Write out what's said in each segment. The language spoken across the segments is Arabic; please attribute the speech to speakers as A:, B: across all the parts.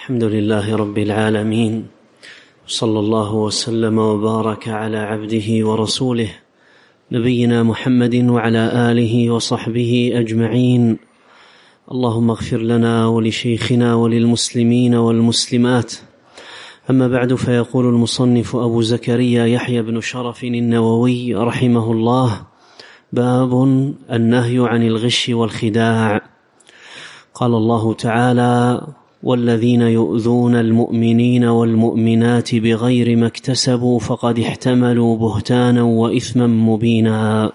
A: الحمد لله رب العالمين، صلى الله وسلم وبارك على عبده ورسوله نبينا محمد وعلى آله وصحبه أجمعين. اللهم اغفر لنا ولشيخنا وللمسلمين والمسلمات. أما بعد، فيقول المصنف أبو زكريا يحيى بن شرف النووي رحمه الله: باب النهي عن الغش والخداع. قال الله تعالى: والذين يؤذون المؤمنين والمؤمنات بغير ما اكتسبوا فقد احتملوا بهتانا وإثما مبينا.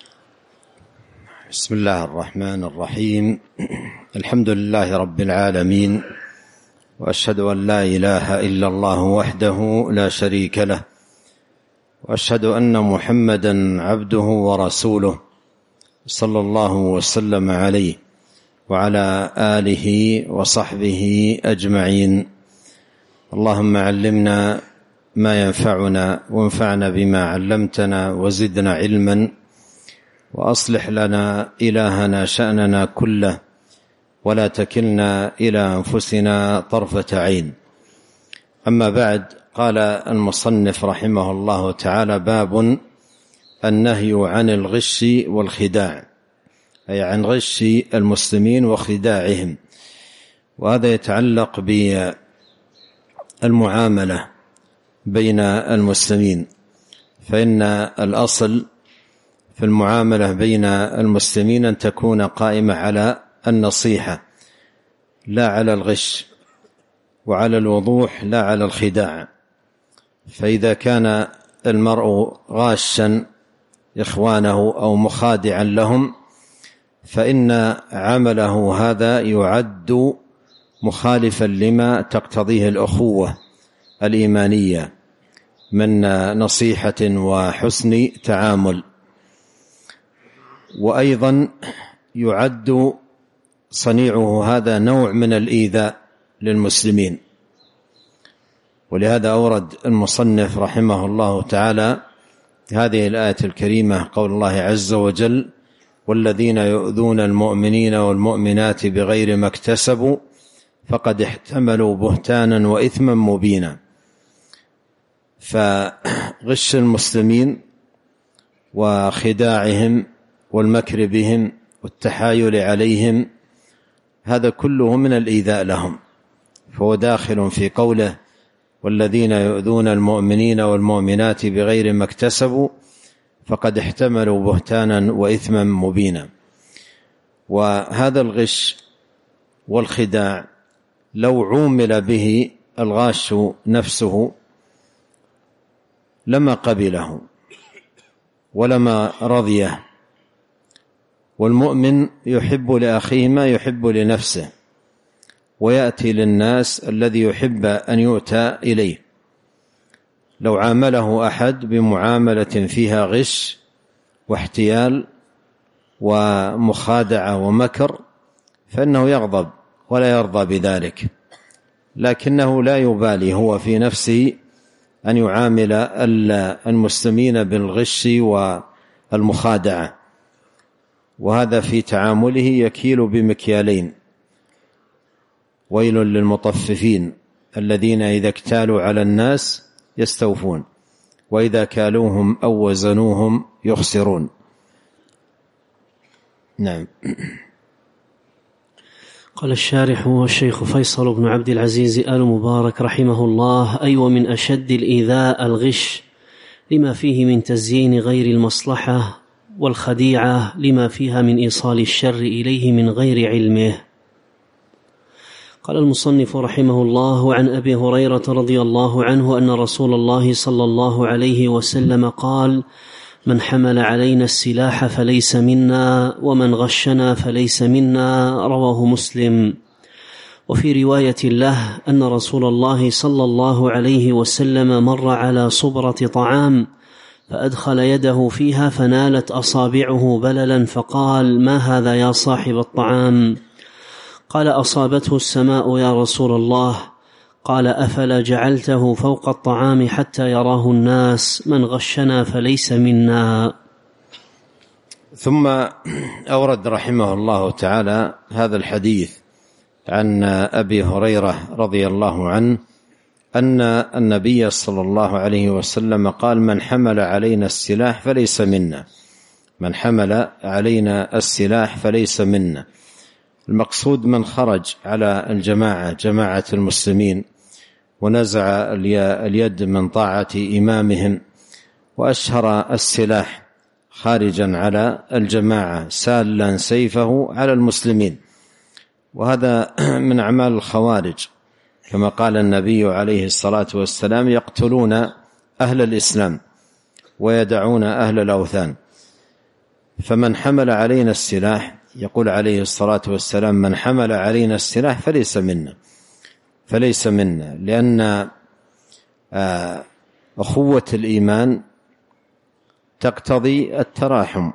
B: بسم الله الرحمن الرحيم. الحمد لله رب العالمين، وأشهد أن لا إله إلا الله وحده لا شريك له، وأشهد أن محمدا عبده ورسوله صلى الله وسلم عليه وعلى آله وصحبه أجمعين. اللهم علمنا ما ينفعنا وانفعنا بما علمتنا وزدنا علما، وأصلح لنا إلهنا شأننا كله، ولا تكلنا إلى أنفسنا طرفة عين. أما بعد، قال المصنف رحمه الله تعالى: باب النهي عن الغش والخداع، أي عن غش المسلمين وخداعهم. وهذا يتعلق بالمعاملة بين المسلمين، فإن الأصل في المعاملة بين المسلمين أن تكون قائمة على النصيحة لا على الغش، وعلى الوضوح لا على الخداع. فإذا كان المرء غاشا إخوانه أو مخادعا لهم، فإن عمله هذا يعد مخالفا لما تقتضيه الأخوة الإيمانية من نصيحة وحسن تعامل. وأيضا يعد صنيعه هذا نوع من الإيذاء للمسلمين. ولهذا أورد المصنف رحمه الله تعالى هذه الآية الكريمة، قول الله عز وجل: والذين يؤذون المؤمنين والمؤمنات بغير ما اكتسبوا فقد احتملوا بهتانا وإثما مبينا. فغش المسلمين وخداعهم والمكر بهم والتحايل عليهم، هذا كله من الإيذاء لهم، فهو داخل في قوله: والذين يؤذون المؤمنين والمؤمنات بغير ما اكتسبوا فقد احتملوا بهتانا وإثما مبينا. وهذا الغش والخداع لو عومل به الغاش نفسه لما قبله ولما رضيه. والمؤمن يحب لأخيه ما يحب لنفسه، ويأتي للناس الذي يحب أن يؤتى إليه. لو عامله أحد بمعاملة فيها غش واحتيال ومخادعة ومكر فإنه يغضب ولا يرضى بذلك، لكنه لا يبالي هو في نفسه أن يعامل المسلمين بالغش والمخادعة. وهذا في تعامله يكيل بمكيالين: ويل للمطففين الذين إذا اكتالوا على الناس يستوفون، وإذا كالوهم أو وزنوهم يخسرون. نعم.
A: قال الشارح والشيخ فيصل بن عبد العزيز آل مبارك رحمه الله: أي ومن أشد الإيذاء الغش لما فيه من تزيين غير المصلحة، والخديعة لما فيها من إيصال الشر إليه من غير علمه. قال المصنف رحمه الله: عن أبي هريرة رضي الله عنه أن رسول الله صلى الله عليه وسلم قال: من حمل علينا السلاح فليس منا، ومن غشنا فليس منا. رواه مسلم. وفي رواية له أن رسول الله صلى الله عليه وسلم مر على صبرة طعام فأدخل يده فيها فنالت أصابعه بللا، فقال: ما هذا يا صاحب الطعام؟ قال: أصابته السماء يا رسول الله. قال: أفلا جعلته فوق الطعام حتى يراه الناس؟ من غشنا فليس منا.
B: ثم أورد رحمه الله تعالى هذا الحديث عن أبي هريرة رضي الله عنه أن النبي صلى الله عليه وسلم قال: من حمل علينا السلاح فليس منا، من حمل علينا السلاح فليس منا. المقصود من خرج على الجماعة، جماعة المسلمين، ونزع اليد من طاعة إمامهم، وأشهر السلاح خارجا على الجماعة سالا سيفه على المسلمين. وهذا من أعمال الخوارج، كما قال النبي عليه الصلاة والسلام: يقتلون أهل الإسلام ويدعون أهل الأوثان. فمن حمل علينا السلاح، يقول عليه الصلاة والسلام: من حمل علينا السلاح فليس منا، فليس منا، لأن أخوة الإيمان تقتضي التراحم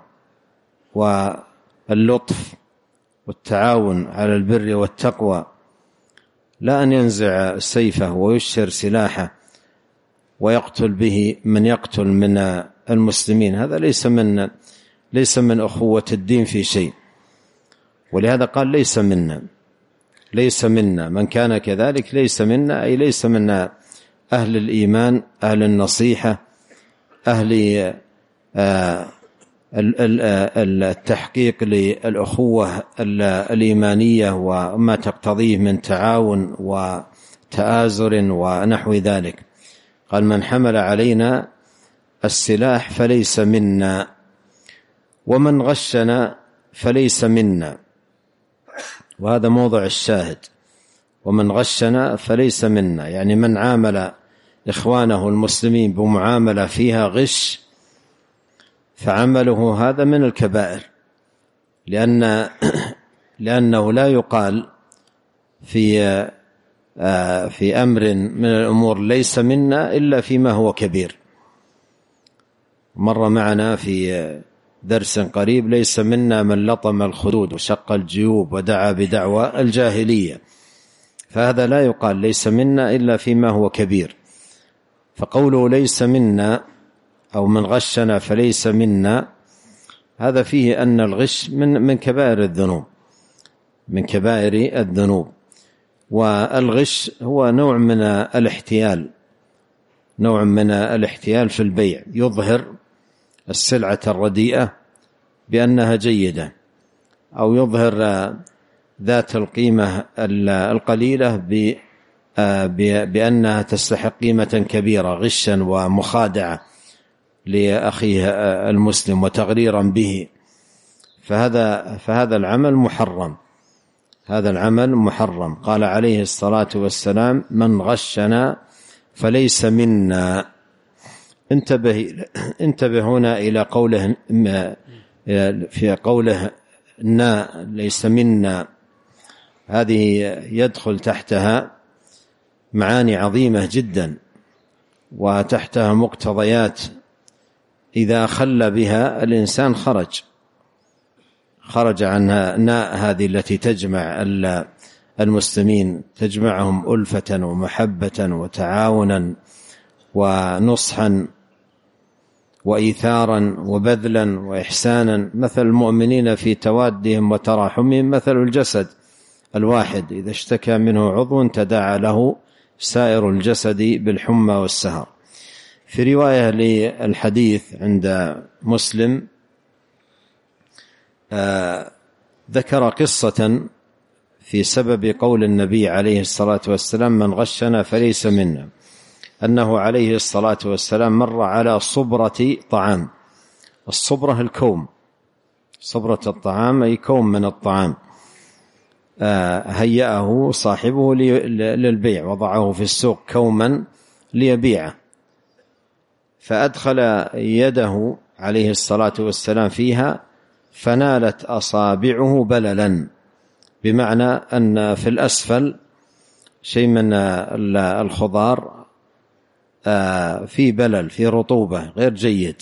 B: واللطف والتعاون على البر والتقوى، لا أن ينزع سيفه ويشهر سلاحه ويقتل به من يقتل من المسلمين. هذا ليس من أخوة الدين في شيء. ولهذا قال: ليس منا، ليس منا من كان كذلك، ليس منا أي ليس منا أهل الإيمان، أهل النصيحة، أهل التحقيق للأخوة الإيمانية وما تقتضيه من تعاون وتآزر ونحو ذلك. قال: من حمل علينا السلاح فليس منا، ومن غشنا فليس منا. وهذا موضع الشاهد: ومن غشنا فليس منا، يعني من عامل إخوانه المسلمين بمعاملة فيها غش فعمله هذا من الكبائر، لأنه لا يقال في أمر من الأمور ليس منا إلا فيما هو كبير. مر معنا في درس قريب: ليس منا من لطم الخدود وشق الجيوب ودعا بدعوى الجاهلية. فهذا لا يقال ليس منا إلا فيما هو كبير. فقوله ليس منا أو من غشنا فليس منا، هذا فيه أن الغش من كبائر الذنوب، من كبائر الذنوب. والغش هو نوع من الاحتيال، نوع من الاحتيال في البيع، يظهر السلعة الرديئة بأنها جيدة، أو يظهر ذات القيمة القليلة بأنها تستحق قيمة كبيرة، غشا ومخادعة لأخيه المسلم وتغريرا به. فهذا العمل محرم، هذا العمل محرم. قال عليه الصلاة والسلام: من غشنا فليس منا. انتبه هنا إلى قوله، في قوله نا ليس منا، هذه يدخل تحتها معاني عظيمة جدا، وتحتها مقتضيات إذا خل بها الإنسان خرج عنها. ناء هذه التي تجمع المسلمين، تجمعهم ألفة ومحبة وتعاونا ونصحا وإيثارا وبذلا وإحسانا. مثل المؤمنين في توادهم وتراحمهم مثل الجسد الواحد إذا اشتكى منه عضو تداعى له سائر الجسد بالحمى والسهر. في رواية للحديث عند مسلم ذكر قصة في سبب قول النبي عليه الصلاة والسلام: من غشنا فليس منا، أنه عليه الصلاة والسلام مر على صبرة طعام. الصبرة الكوم، صبرة الطعام أي كوم من الطعام، هيأه صاحبه للبيع، وضعه في السوق كوما ليبيعه، فأدخل يده عليه الصلاة والسلام فيها فنالت أصابعه بللا، بمعنى أن في الأسفل شيء من الخضار في بلل، في رطوبة غير جيد.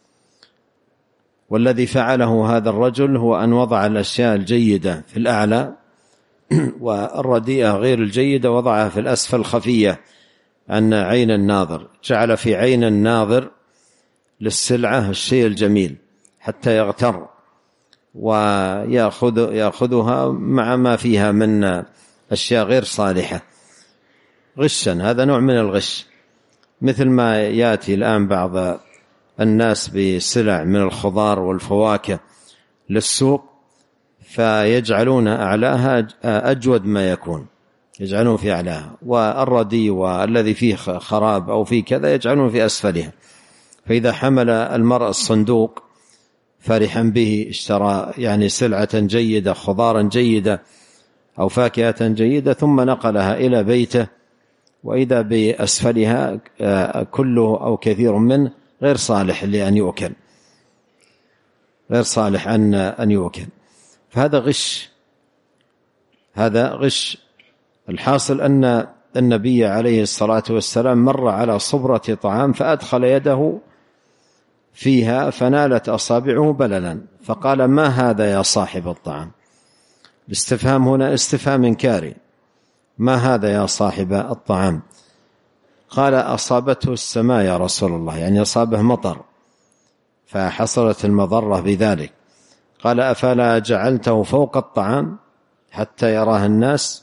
B: والذي فعله هذا الرجل هو أن وضع الأشياء الجيدة في الأعلى والرديئة غير الجيدة وضعها في الأسفل خفية عن عين الناظر، جعل في عين الناظر للسلعة الشيء الجميل حتى يغتر ويأخذها مع ما فيها من أشياء غير صالحة غشا، هذا نوع من الغش. مثل ما يأتي الآن بعض الناس بسلع من الخضار والفواكه للسوق فيجعلون أعلاها أجود ما يكون، يجعلون في أعلاها، والردي والذي فيه خراب أو فيه كذا يجعلون في أسفلها. فإذا حمل المرء الصندوق فرحا به، اشترى يعني سلعة جيدة، خضارا جيدة أو فاكهة جيدة، ثم نقلها إلى بيته وإذا بأسفلها كله أو كثير منه غير صالح لأن يؤكل، غير صالح أن يؤكل، فهذا غش، هذا غش. الحاصل أن النبي عليه الصلاة والسلام مر على صبرة طعام فأدخل يده فيها فنالت أصابعه بللا، فقال: ما هذا يا صاحب الطعام؟ الاستفهام هنا استفهام إنكاري، ما هذا يا صاحب الطعام؟ قال: أصابته السماء يا رسول الله، يعني أصابه مطر فحصلت المضرة بذلك. قال: أفلا جعلته فوق الطعام حتى يراه الناس؟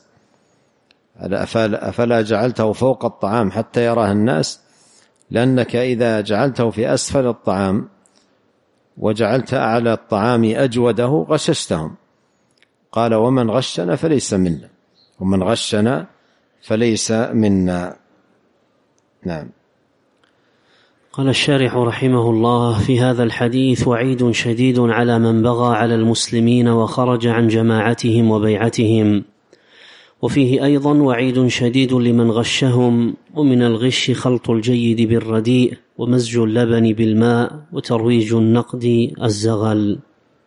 B: أفلا جعلته فوق الطعام حتى يراه الناس؟ لأنك إذا جعلته في أسفل الطعام وجعلت أعلى الطعام أجوده غششتهم. قال: ومن غشنا فليس منا، ومن غشنا فليس منا. نعم.
A: قال الشارح رحمه الله: في هذا الحديث وعيد شديد على من بغى على المسلمين وخرج عن جماعتهم وبيعتهم، وفيه أيضا وعيد شديد لمن غشهم، ومن الغش خلط الجيد بالرديء ومزج اللبن بالماء وترويج النقد الزغل.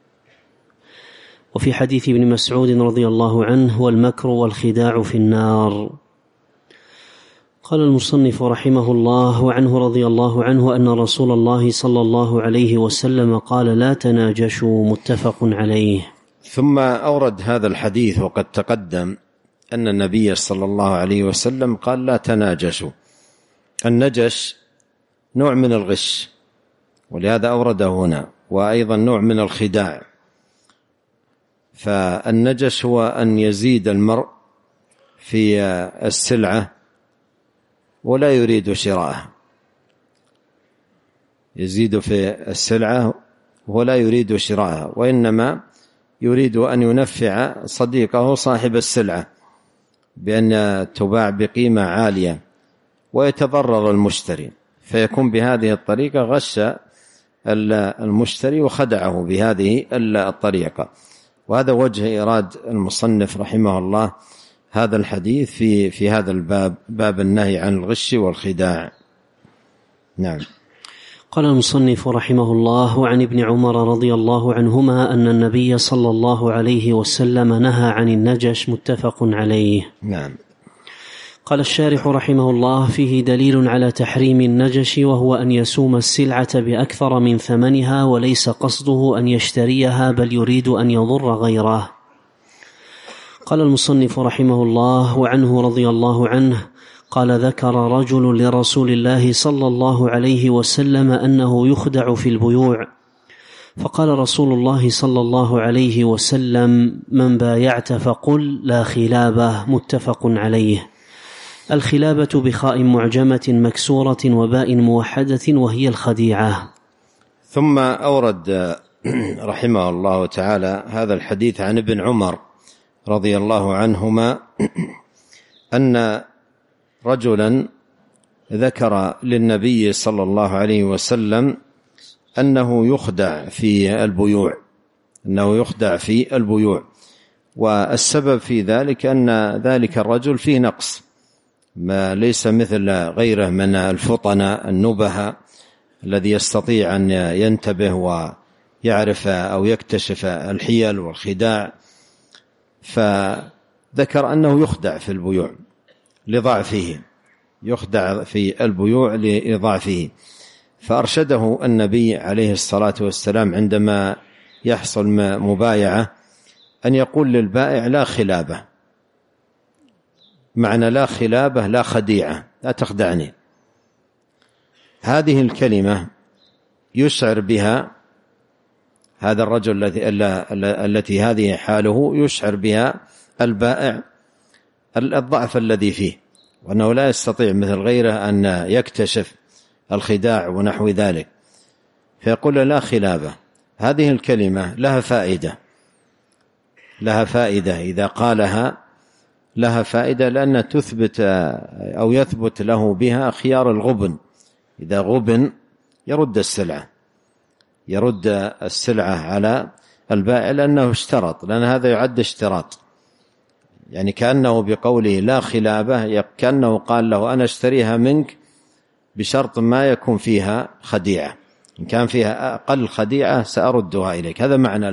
A: وفي حديث ابن مسعود رضي الله عنه: والمكر والخداع في النار. قال المصنف رحمه الله: وعنه رضي الله عنه أن رسول الله صلى الله عليه وسلم قال: لا تناجشوا، متفق عليه.
B: ثم أورد هذا الحديث وقد تقدم أن النبي صلى الله عليه وسلم قال: لا تناجشوا. النجش نوع من الغش، ولهذا أورده هنا، وأيضا نوع من الخداع. فالنجش هو أن يزيد المرء في السلعة ولا يريد شراءها، يزيد في السلعة ولا يريد شراءها، وإنما يريد أن ينفع صديقه صاحب السلعة بأن تباع بقيمة عالية ويتضرر المشتري، فيكون بهذه الطريقة غش المشتري وخدعه بهذه الطريقة. وهذا وجه إيراد المصنف رحمه الله هذا الحديث في هذا الباب، باب النهي عن الغش والخداع. نعم.
A: قال المصنف رحمه الله: وعن ابن عمر رضي الله عنهما أن النبي صلى الله عليه وسلم نهى عن النجش، متفق عليه.
B: نعم.
A: قال الشارح رحمه الله: فيه دليل على تحريم النجش، وهو أن يسوم السلعة بأكثر من ثمنها وليس قصده أن يشتريها بل يريد أن يضر غيره. قال المصنف رحمه الله: وعنه رضي الله عنه قال: ذكر رجل لرسول الله صلى الله عليه وسلم أنه يخدع في البيوع، فقال رسول الله صلى الله عليه وسلم: من بايعت فقل لا خلابة، متفق عليه. الخلابة بخاء معجمة مكسورة وباء موحدة وهي الخديعة.
B: ثم أورد رحمه الله تعالى هذا الحديث عن ابن عمر رضي الله عنهما أن رجلا ذكر للنبي صلى الله عليه وسلم أنه يخدع في البيوع، أنه يخدع في البيوع، والسبب في ذلك أن ذلك الرجل فيه نقص، ما ليس مثل غيره من الفطنة النبهة الذي يستطيع أن ينتبه ويعرف أو يكتشف الحيل والخداع. فذكر أنه يخدع في البيوع لضعفه، يخدع في البيوع لضعفه، فأرشده النبي عليه الصلاة والسلام عندما يحصل مبايعة أن يقول للبائع لا خلابة، معنى لا خلابة لا خديعة، لا تخدعني. هذه الكلمة يشعر بها هذا الرجل التي هذه حاله، يشعر بها البائع الضعف الذي فيه، وأنه لا يستطيع مثل غيره أن يكتشف الخداع ونحو ذلك، فيقول لا خلابة. هذه الكلمة لها فائدة إذا قالها لها فائدة، لأن تثبت أو يثبت له بها خيار الغبن. إذا غبن يرد السلعة على البائع لأنه اشترط، لأن هذا يعد اشتراط، يعني كأنه بقوله لا خلابة كأنه قال له أنا اشتريها منك بشرط ما يكون فيها خديعة، إن كان فيها أقل خديعة سأردها إليك. هذا معنى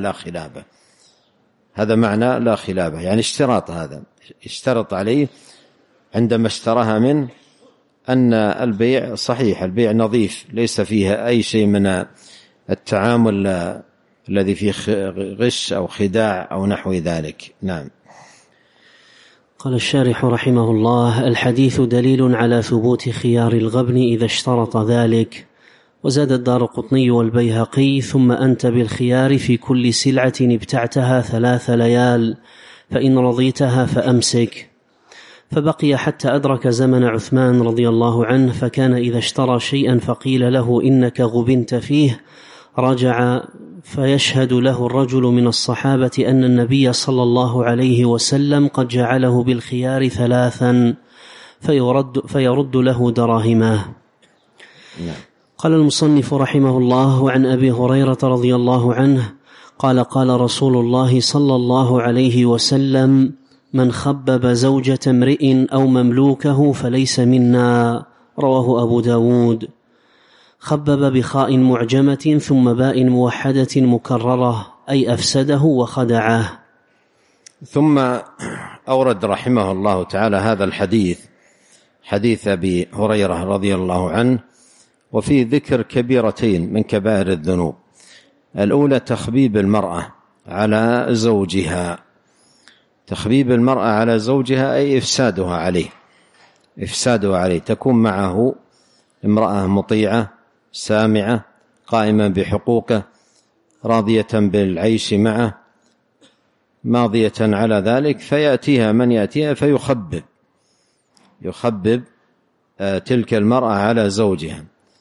B: لا خلابة، يعني اشتراط. هذا اشترط عليه عندما اشتراها منه أن البيع صحيح، البيع نظيف، ليس فيها أي شيء من التعامل الذي فيه غش أو خداع أو نحو ذلك. نعم.
A: قال الشارح رحمه الله: الحديث دليل على ثبوت خيار الغبن إذا اشترط ذلك. وزاد الدارقطني والبيهقي: ثم أنت بالخيار في كل سلعة ابتعتها 3 ليال، فإن رضيتها فأمسك. فبقي حتى أدرك زمن عثمان رضي الله عنه، فكان إذا اشترى شيئا فقيل له إنك غبنت فيه رجع فيشهد له الرجل من الصحابة أن النبي صلى الله عليه وسلم قد جعله بالخيار 3 فيرد له دراهمه. قال المصنف رحمه الله: وعن أبي هريرة رضي الله عنه قال: قال رسول الله صلى الله عليه وسلم: من خبب زوجة امرئ أو مملوكه فليس منا. رواه أبو داود. خبب بخاء معجمة ثم باء موحدة مكررة، أي أفسده وخدعه.
B: ثم أورد رحمه الله تعالى هذا الحديث، حديث أبي هريرة رضي الله عنه، وفي ذكر كبيرتين من كبائر الذنوب. الأولى تخبيب المرأة على زوجها. تخبيب المرأة على زوجها أي إفسادها عليه. تكون معه امرأة مطيعة سامعة قائمة بحقوقه، راضية بالعيش معه، ماضية على ذلك، فيأتيها من يأتيها يخبب تلك المرأة على زوجها،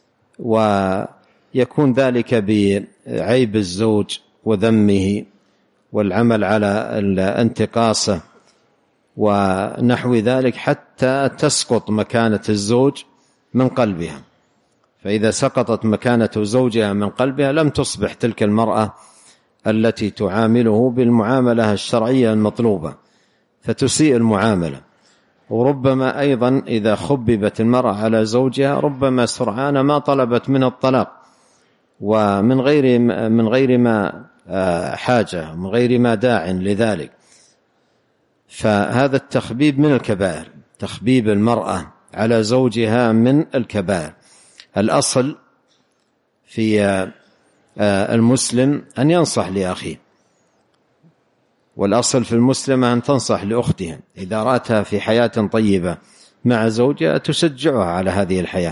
B: ويكون ذلك بعيب الزوج وذمه والعمل على انتقاصه ونحو ذلك، حتى تسقط مكانة الزوج من قلبها. فإذا سقطت مكانة زوجها من قلبها لم تصبح تلك المرأة التي تعامله بالمعاملة الشرعية المطلوبة، فتسيء المعاملة. وربما أيضا إذا خببت المرأة على زوجها ربما سرعان ما طلبت من الطلاق، ومن غير ما حاجة، من غير ما داع لذلك. فهذا التخبيب من الكبائر، تخبيب المرأة على زوجها من الكبائر. الأصل في المسلم أن ينصح لأخيه، والأصل في المسلمة أن تنصح لأختها إذا رأتها في حياة طيبة مع زوجها، تشجعها على هذه الحياة،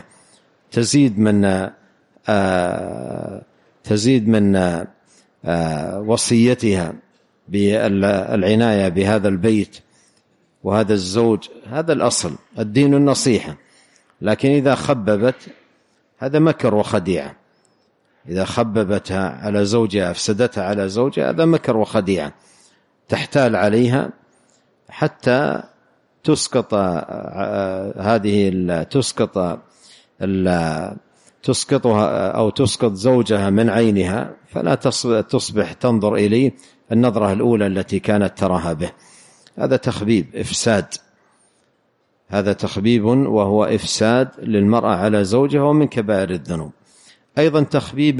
B: تزيد من وصيتها بالعناية بهذا البيت وهذا الزوج. هذا الأصل، الدين النصيحة. لكن إذا خببت، هذا مكر وخديعة. إذا خببتها على زوجها أفسدتها على زوجها، هذا مكر وخديعة، تحتال عليها حتى تسقط تسقطها أو تسقط زوجها من عينها، فلا تصبح تنظر إليه النظرة الأولى التي كانت تراها به. هذا تخبيب، إفساد، هذا تخبيب وهو إفساد للمرأة على زوجها، ومن كبائر الذنوب. أيضا تخبيب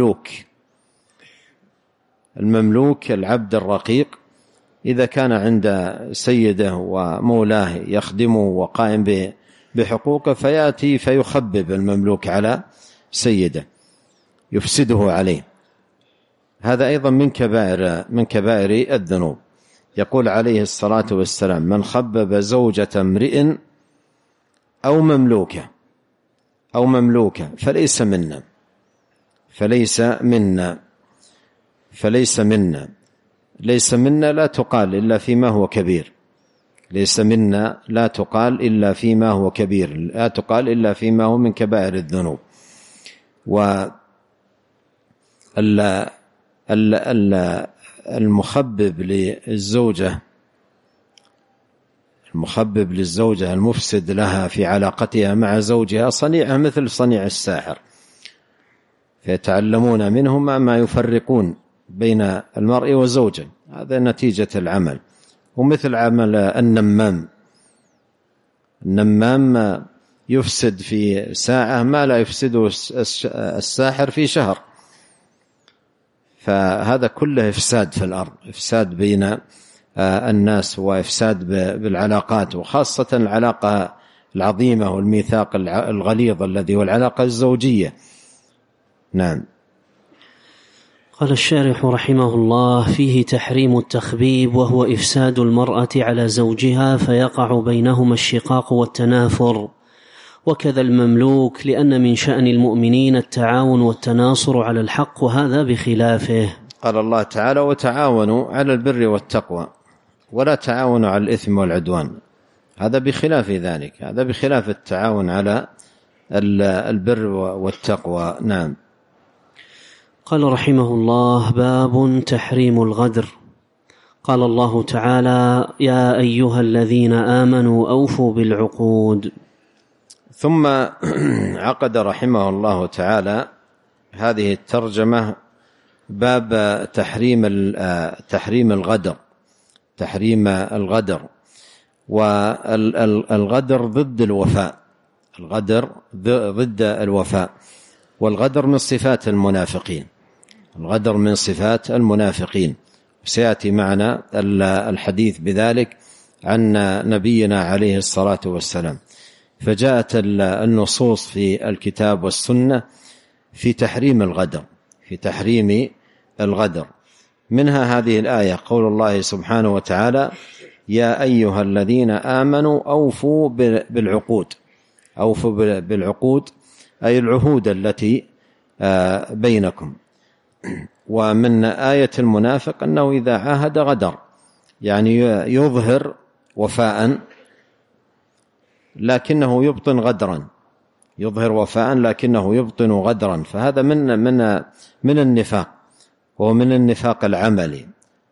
B: المملوك العبد الرقيق، إذا كان عند سيده ومولاه يخدمه وقائم بحقوقه، فيأتي فيخبب المملوك على سيده، يفسده عليه. هذا أيضا من كبائر الذنوب. يقول عليه الصلاة والسلام: من خبب زوجة امرئ أو مملوكة فليس منا. ليس منا لا تقال إلا فيما هو كبير، ليس منا لا تقال إلا فيما هو كبير، لا تقال إلا فيما هو من كبائر الذنوب. المخبب للزوجة المفسد لها في علاقتها مع زوجها صنيعها مثل صنيع الساحر، فيتعلمون منهما ما يفرقون بين المرء وزوجه، هذا نتيجة العمل. ومثل عمل النمام يفسد في ساعة ما لا يفسده الساحر في شهر. فهذا كله إفساد في الأرض، إفساد بين الناس وإفساد بالعلاقات، وخاصة العلاقة العظيمة والميثاق الغليظ الذي هو العلاقة الزوجية. نعم.
A: قال الشارح رحمه الله: فيه تحريم التخبيب، وهو إفساد المرأة على زوجها فيقع بينهما الشقاق والتنافر، وكذا المملوك، لأن من شأن المؤمنين التعاون والتناصر على الحق، وهذا بخلافه.
B: قال الله تعالى: وتعاونوا على البر والتقوى ولا تعاونوا على الإثم والعدوان، هذا بخلاف ذلك، هذا بخلاف التعاون على البر والتقوى. نعم.
A: قال رحمه الله: باب تحريم الغدر. قال الله تعالى: يا أيها الذين آمنوا أوفوا بالعقود.
B: ثم عقد رحمه الله تعالى هذه الترجمة باب تحريم الغدر. تحريم الغدر، والغدر ضد الوفاء، الغدر ضد الوفاء، والغدر من صفات المنافقين، الغدر من صفات المنافقين، سيأتي معنا الحديث بذلك عن نبينا عليه الصلاة والسلام. فجاءت النصوص في الكتاب والسنة في تحريم الغدر، في تحريم الغدر. منها هذه الآية، قول الله سبحانه وتعالى: يا أيها الذين آمنوا أوفوا بالعقود. أوفوا بالعقود أي العهود التي بينكم. ومن آية المنافق أنه إذا عاهد غدر، يعني يظهر وفاء لكنه يبطن غدرا، يظهر وفاء لكنه يبطن غدرا، فهذا من النفاق، ومن النفاق العملي.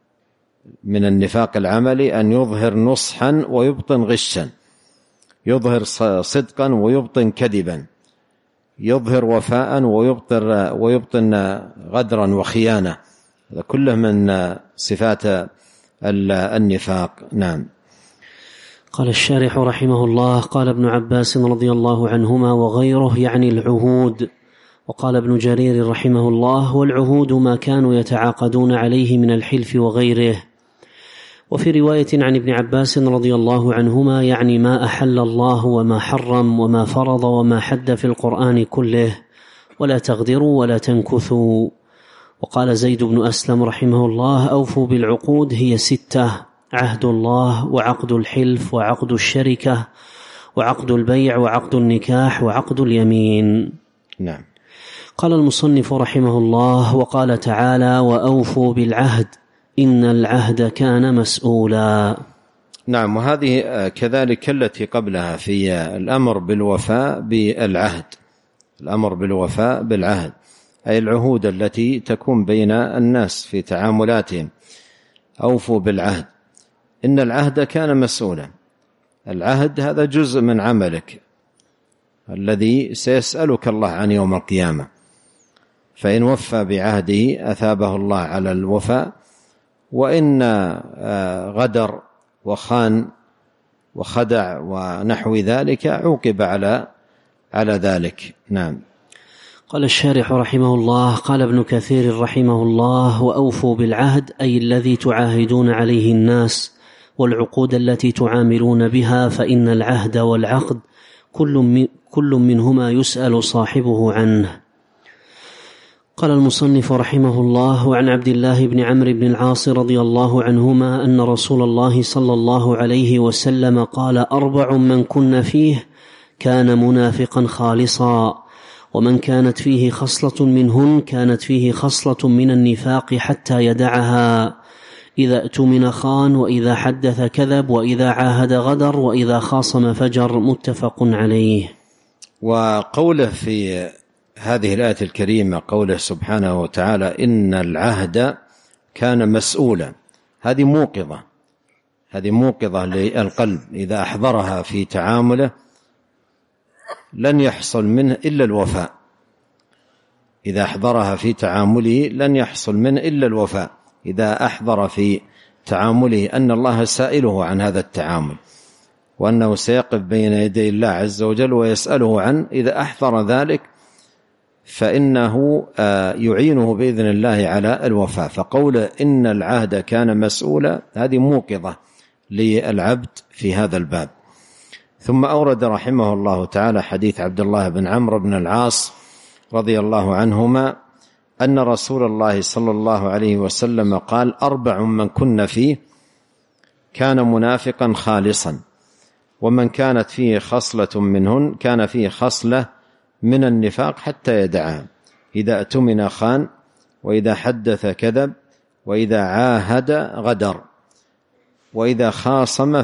B: من النفاق العملي أن يظهر نصحا ويبطن غشا، يظهر صدقا ويبطن كذبا، يظهر وفاء ويبطن غدرا وخيانة، هذا كله من صفات النفاق. نعم.
A: قال الشارح رحمه الله: قال ابن عباس رضي الله عنهما وغيره يعني العهود. وقال ابن جرير رحمه الله: والعهود ما كانوا يتعاقدون عليه من الحلف وغيره. وفي رواية عن ابن عباس رضي الله عنهما يعني ما أحل الله وما حرم وما فرض وما حد في القرآن كله، ولا تغدروا ولا تنكثوا. وقال زيد بن أسلم رحمه الله: أوفوا بالعقود هي 6: عهد الله، وعقد الحلف، وعقد الشركة، وعقد البيع، وعقد النكاح، وعقد اليمين.
B: نعم.
A: قال المصنف رحمه الله: وقال تعالى: وأوفوا بالعهد إن العهد كان مسؤولا.
B: نعم. وهذه كذلك التي قبلها في الأمر بالوفاء بالعهد، الأمر بالوفاء بالعهد أي العهود التي تكون بين الناس في تعاملاتهم. أوفوا بالعهد إن العهد كان مسؤولا. العهد هذا جزء من عملك الذي سيسألك الله عن يوم القيامة، فإن وفى بعهده أثابه الله على الوفاء، وإن غدر وخان وخدع ونحو ذلك عوقب على ذلك. نعم.
A: قال الشارح رحمه الله: قال ابن كثير رحمه الله: وأوفوا بالعهد أي الذي تعاهدون عليه الناس، والعقود التي تعاملون بها، فإن العهد والعقد كل منهما يسأل صاحبه عنه. قال المصنف رحمه الله: وعن عبد الله بن عمرو بن العاص رضي الله عنهما أن رسول الله صلى الله عليه وسلم قال: 4 من كن فيه كان منافقا خالصا، ومن كانت فيه خصلة منهن كانت فيه خصلة من النفاق حتى يدعها، إذا اؤتمن خان، وإذا حدث كذب، وإذا عاهد غدر، وإذا خاصم فجر. متفق عليه.
B: وقوله في هذه الآية الكريمة قوله سبحانه وتعالى إن العهد كان مسؤولا، هذه موقظة للقلب إذا أحضرها في تعامله لن يحصل منه إلا الوفاء. إذا أحضرها في تعامله لن يحصل منه إلا الوفاء، إذا أحضر في تعامله أن الله سائله عن هذا التعامل، وأنه سيقف بين يدي الله عز وجل ويسأله عنه، إذا أحضر ذلك فإنه يعينه بإذن الله على الوفاء. فقول إن العهد كان مسؤولا هذه موقظة للعبد في هذا الباب. ثم أورد رحمه الله تعالى حديث عبد الله بن عمرو بن العاص رضي الله عنهما أن رسول الله صلى الله عليه وسلم قال 4 من كن فيه كان منافقا خالصا، ومن كانت فيه خصلة منهن كان فيه خصلة من النفاق حتى يدعها: إذا اؤتمن خان، وإذا حدث كذب، وإذا عاهد غدر، وإذا خاصم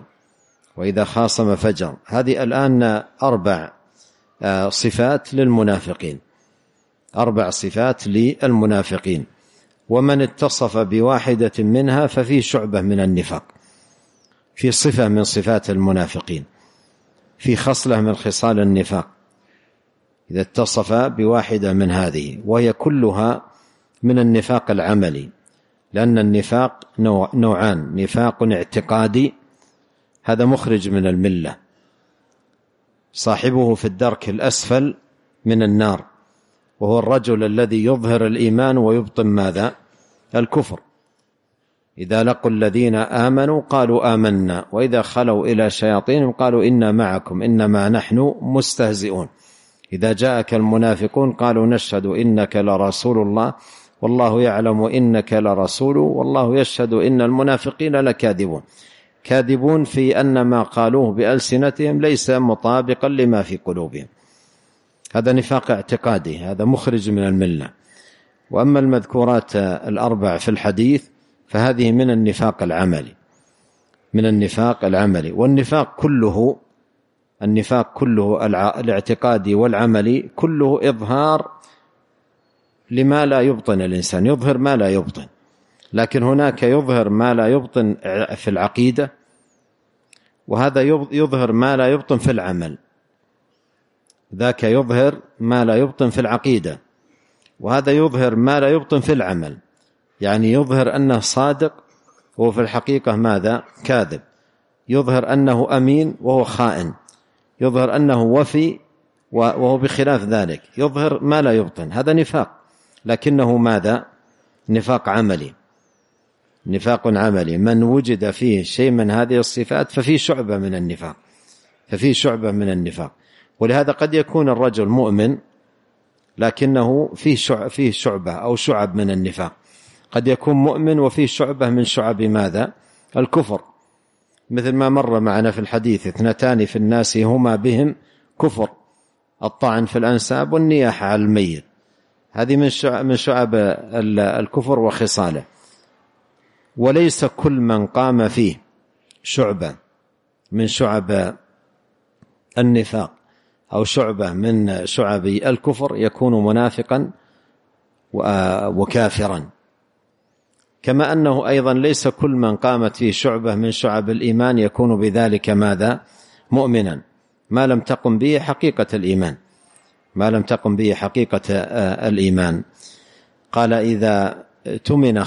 B: فجر. هذه الآن 4 صفات للمنافقين، 4 صفات للمنافقين، ومن اتصف بواحدة منها ففي شعبة من النفاق، في صفة من صفات المنافقين، في خصلة من خصال النفاق إذا اتصف بواحدة من هذه، وهي كلها من النفاق العملي، لأن النفاق نوعان: نفاق اعتقادي هذا مخرج من الملة، صاحبه في الدرك الأسفل من النار، وهو الرجل الذي يظهر الإيمان ويبطن ماذا؟ الكفر. إذا لقوا الذين آمنوا قالوا آمنا، وإذا خلوا إلى شياطينهم قالوا إنا معكم إنما نحن مستهزئون. إذا جاءك المنافقون قالوا نشهد إنك لرسول الله والله يعلم إنك لرسوله والله يشهد إن المنافقين لكاذبون. كاذبون في أن ما قالوه بألسنتهم ليس مطابقا لما في قلوبهم، هذا نفاق اعتقادي، هذا مخرج من الملة. وأما المذكورات 4 في الحديث فهذه من النفاق العملي. والنفاق كله الاعتقادي والعملي كله إظهار لما لا يبطن الإنسان، يظهر ما لا يبطن. لكن هناك يظهر ما لا يبطن في العقيدة، وهذا يظهر ما لا يبطن في العمل. ذاك يظهر ما لا يبطن في العقيدة، وهذا يظهر ما لا يبطن في العمل، يعني يظهر أنه صادق وهو في الحقيقة ماذا؟ كاذب. يظهر أنه أمين وهو خائن، يظهر أنه وفي وهو بخلاف ذلك، يظهر ما لا يبطن. هذا نفاق، لكنه ماذا؟ نفاق عملي. من وجد فيه شيء من هذه الصفات ففي شعبة من النفاق. ولهذا قد يكون الرجل مؤمن لكنه فيه شعبة أو شعب من النفاق. قد يكون مؤمن وفيه شعبة من شعب ماذا؟ الكفر، مثل ما مر معنا في الحديث: 2 في الناس هما بهم كفر: الطعن في الأنساب والنياحة على الميت. هذه من شعب الكفر وخصاله. وليس كل من قام فيه شعبة من شعب النفاق أو شعبة من شعب الكفر يكون منافقا وكافرا، كما أنه أيضا ليس كل من قامت فيه شعبة من شعب الإيمان يكون بذلك ماذا؟ مؤمنا، ما لم تقم به حقيقة الإيمان. قال: إذا اؤتمن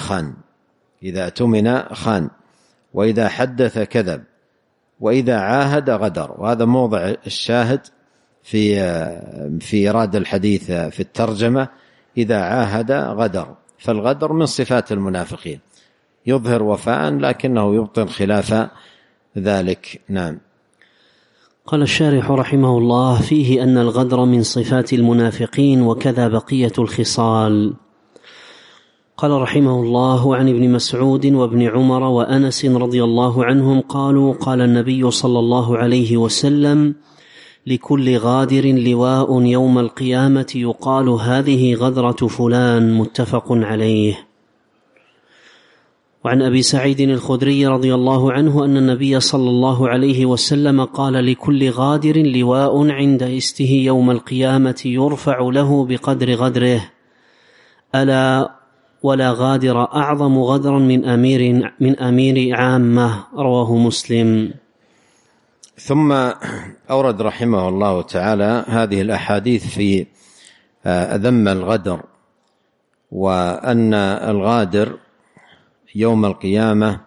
B: خان، وإذا حدث كذب، وإذا عاهد غدر. وهذا موضع الشاهد في إيراد الحديث في الترجمة: إذا عاهد غدر. فالغدر من صفات المنافقين، يظهر وفاء لكنه يبطن خلاف ذلك. نعم.
A: قال الشارح رحمه الله: فيه أن الغدر من صفات المنافقين، وكذا بقية الخصال. قال رحمه الله: عن ابن مسعود وابن عمر وأنس رضي الله عنهم قالوا: قال النبي صلى الله عليه وسلم: لكل غادر لواء يوم القيامة يقال هذه غدرة فلان. متفق عليه. وعن أبي سعيد الخدري رضي الله عنه أن النبي صلى الله عليه وسلم قال: لكل غادر لواء عند استه يوم القيامة يرفع له بقدر غدره، ألا ولا غادر أعظم غدرا من أمير عامة. رواه مسلم.
B: ثم أورد رحمه الله تعالى هذه الأحاديث في ذم الغدر، وأن الغادر يوم القيامة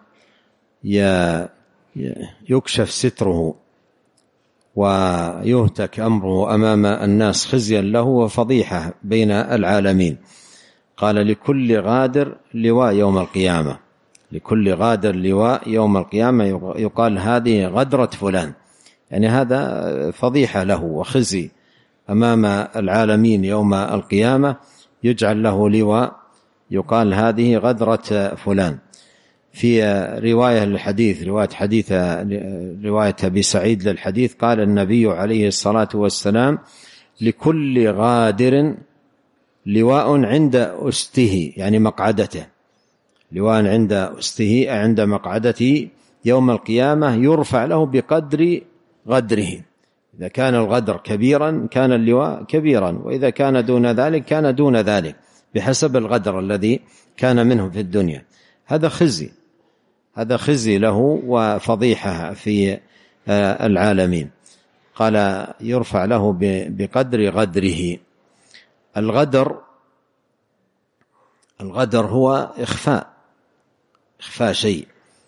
B: يكشف ستره ويهتك أمره أمام الناس خزيا له وفضيحة بين العالمين. قال: لكل غادر لواء يوم القيامة. لكل غادر لواء يوم القيامة، يقال هذه غدرة فلان، يعني هذا فضيحة له وخزي أمام العالمين يوم القيامة، يجعل له لواء يقال هذه غدرة فلان. في رواية للحديث، رواية أبي سعيد للحديث، قال النبي عليه الصلاة والسلام: لكل غادر لواء عند أسته، يعني مقعدته، لواء عند أسته عند مقعدته يوم القيامة يرفع له بقدر غدره. إذا كان الغدر كبيرا كان اللواء كبيرا، وإذا كان دون ذلك كان دون ذلك، بحسب الغدر الذي كان منه في الدنيا. هذا خزي له وفضيحة في العالمين. قال: يرفع له بقدر غدره. الغدر هو إخفاء شيء،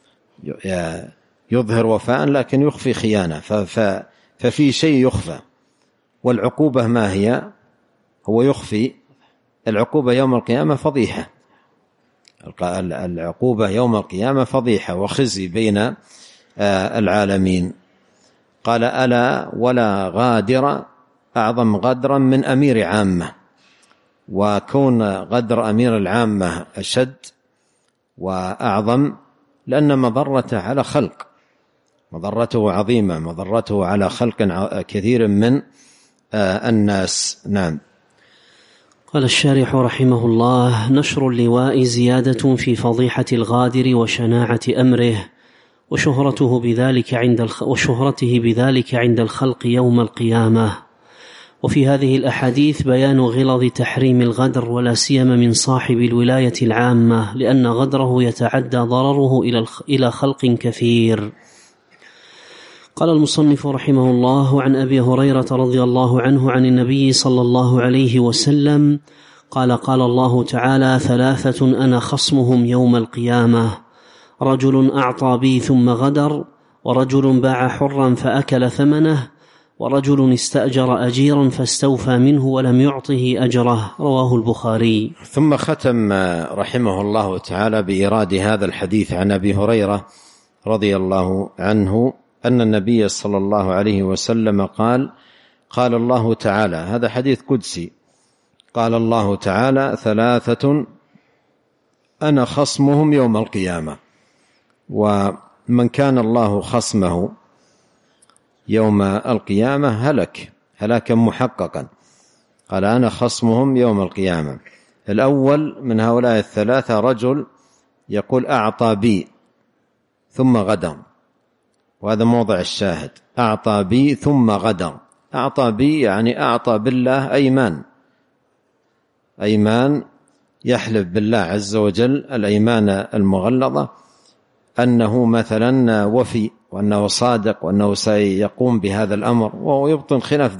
B: يظهر وفاء لكن يخفي خيانة، ففي شيء يخفى. والعقوبة ما هي؟ هو يخفي. العقوبة يوم القيامة فضيحة، العقوبة يوم القيامة فضيحة وخزي بين العالمين. قال: ألا ولا غادر أعظم غدرا من أمير عامة. وكون غدر أمير العامة أشد وأعظم، لأن مضرته على خلق، مضرته عظيمة، مضرته على خلق كثير من الناس. نعم.
A: قال الشارح رحمه الله: نشر اللواء زيادة في فضيحة الغادر وشناعة أمره، وشهرته بذلك عند الخلق يوم القيامة. وفي هذه الأحاديث بيان غلظ تحريم الغدر، ولا سيما من صاحب الولاية العامة، لأن غدره يتعدى ضرره إلى خلق كثير. قال المصنف رحمه الله: عن أبي هريرة رضي الله عنه عن النبي صلى الله عليه وسلم قال: قال الله تعالى: 3 أنا خصمهم يوم القيامة: رجل أعطى بي ثم غدر، ورجل باع حرا فأكل ثمنه، ورجل استأجر أجيرا فاستوفى منه ولم يعطه أجره. رواه البخاري.
B: ثم ختم رحمه الله تعالى بإيراد هذا الحديث عن أبي هريرة رضي الله عنه أن النبي صلى الله عليه وسلم قال: قال الله تعالى، هذا حديث قدسي، قال الله تعالى: 3 أنا خصمهم يوم القيامة. ومن كان الله خصمه يوم القيامة هلك هلاكا محققا. قال: أنا خصمهم يوم القيامة. الأول من هؤلاء 3 رجل يقول: أعطى بي ثم غدر، وهذا موضع الشاهد، أعطى بي ثم غدر. أعطى بي يعني أعطى بالله أيمان يحلف بالله عز وجل، الأيمان المغلظة، أنه مثلا وفي، وأنه صادق، وأنه سيقوم بهذا الأمر، وهو يبطن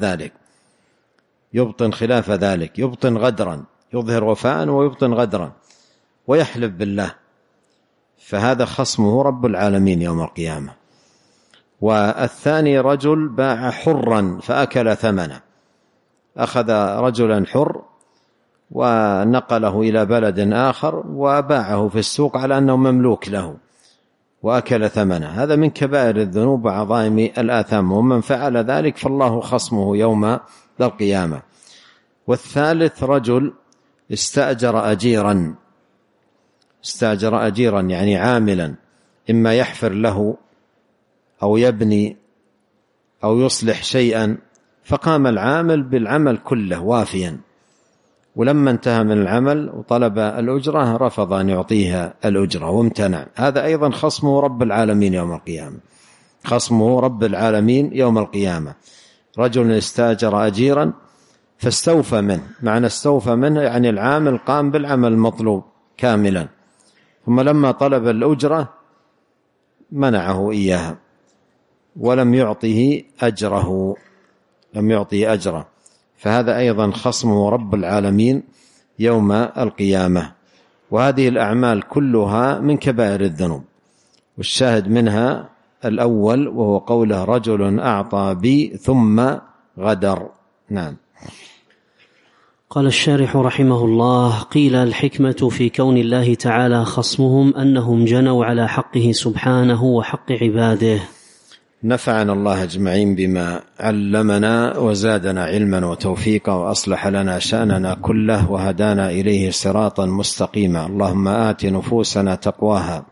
B: خلاف ذلك، يبطن غدرا، يظهر وفاء ويبطن غدرا ويحلف بالله. فهذا خصمه رب العالمين يوم القيامة. والثاني رجل باع حرا فأكل ثمنه، أخذ رجلا حر ونقله إلى بلد آخر وباعه في السوق على أنه مملوك له وأكل ثمنه. هذا من كبائر الذنوب وعظائم الآثام، ومن فعل ذلك فالله خصمه يوم القيامة. والثالث رجل استأجر أجيرا يعني عاملا، إما يحفر له أو يبني أو يصلح شيئا، فقام العامل بالعمل كله وافيا، ولما انتهى من العمل وطلب الأجرة رفض أن يعطيها الأجرة وامتنع. هذا أيضا خصمه رب العالمين يوم القيامة، خصمه رب العالمين يوم القيامة. رجل استأجر أجيرا فاستوفى منه، معنى استوفى منه يعني العامل قام بالعمل المطلوب كاملا، ثم لما طلب الأجرة منعه إياها ولم يعطه أجره، لم يعطه أجره، فهذا أيضا خصمه رب العالمين يوم القيامة. وهذه الأعمال كلها من كبائر الذنوب، والشاهد منها الأول وهو قوله رجل أعطى بي ثم غدر. نعم.
A: قال الشارح رحمه الله: قيل الحكمة في كون الله تعالى خصمهم أنهم جنوا على حقه سبحانه وحق عباده.
B: نفعنا الله أجمعين بما علمنا وزادنا علما وتوفيقا وأصلح لنا شأننا كله وهدانا إليه صراطا مستقيما. اللهم آت نفوسنا تقواها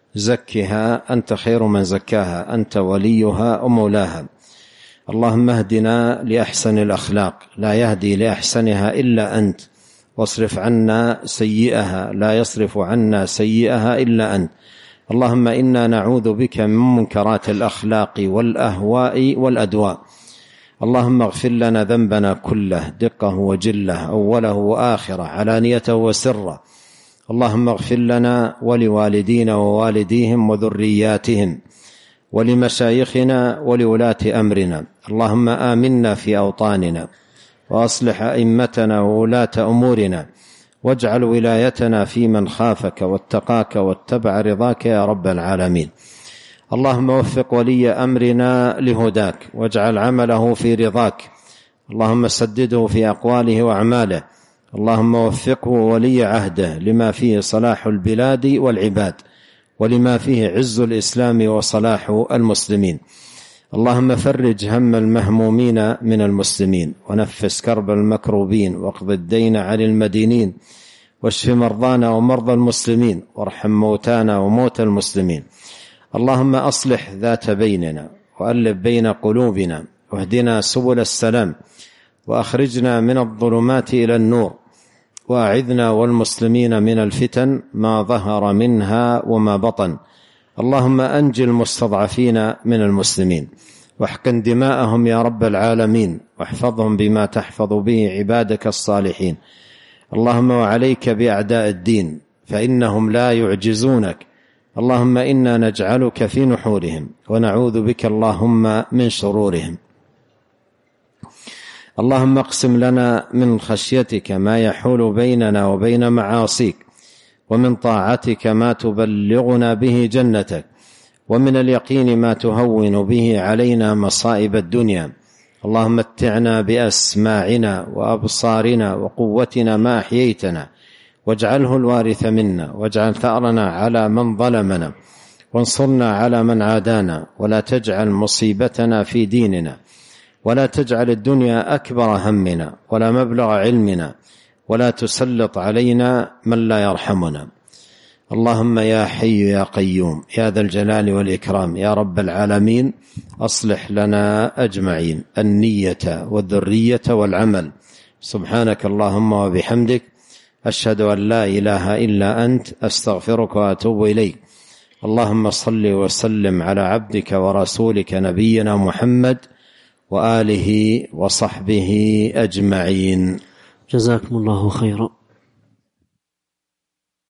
B: زكها أنت خير من زكاها أنت وليها ومولاها. اللهم اهدنا لأحسن الأخلاق لا يهدي لأحسنها إلا أنت، واصرف عنا سيئها لا يصرف عنا سيئها إلا أنت. اللهم إنا نعوذ بك من منكرات الأخلاق والأهواء والأدواء. اللهم اغفر لنا ذنبنا كله دقه وجله أوله وآخره علانيته وسره. اللهم اغفر لنا ولوالدينا ووالديهم وذرياتهم ولمشايخنا ولولاة أمرنا. اللهم آمنا في أوطاننا وأصلح أئمتنا وولاة أمورنا، واجعل ولايتنا في من خافك واتقاك واتبع رضاك يا رب العالمين. اللهم وفق ولي أمرنا لهداك واجعل عمله في رضاك. اللهم سدده في أقواله وأعماله. اللهم وفقه ولي عهده لما فيه صلاح البلاد والعباد ولما فيه عز الإسلام وصلاح المسلمين. اللهم فرج هم المهمومين من المسلمين ونفس كرب المكروبين واقض الدين عن المدينين واشف مرضانا ومرضى المسلمين وارحم موتانا وموتى المسلمين. اللهم أصلح ذات بيننا وألف بين قلوبنا واهدنا سبل السلام وأخرجنا من الظلمات إلى النور وأعذنا والمسلمين من الفتن ما ظهر منها وما بطن. اللهم أنجي المستضعفين من المسلمين واحقن دماءهم يا رب العالمين واحفظهم بما تحفظ به عبادك الصالحين. اللهم وعليك بأعداء الدين فإنهم لا يعجزونك. اللهم إنا نجعلك في نحورهم ونعوذ بك اللهم من شرورهم. اللهم اقسم لنا من خشيتك ما يحول بيننا وبين معاصيك، ومن طاعتك ما تبلغنا به جنتك، ومن اليقين ما تهون به علينا مصائب الدنيا. اللهم متعنا بأسماعنا وأبصارنا وقوتنا ما أحييتنا، واجعله الوارث منا، واجعل ثأرنا على من ظلمنا، وانصرنا على من عادانا، ولا تجعل مصيبتنا في ديننا، ولا تجعل الدنيا أكبر همنا ولا مبلغ علمنا، ولا تسلط علينا من لا يرحمنا. اللهم يا حي يا قيوم يا ذا الجلال والإكرام يا رب العالمين أصلح لنا أجمعين النية والذرية والعمل. سبحانك اللهم وبحمدك أشهد أن لا إله إلا أنت أستغفرك وأتوب إليك. اللهم صل وسلم على عبدك ورسولك نبينا محمد وآله وصحبه أجمعين.
A: جزاكم الله خيرا.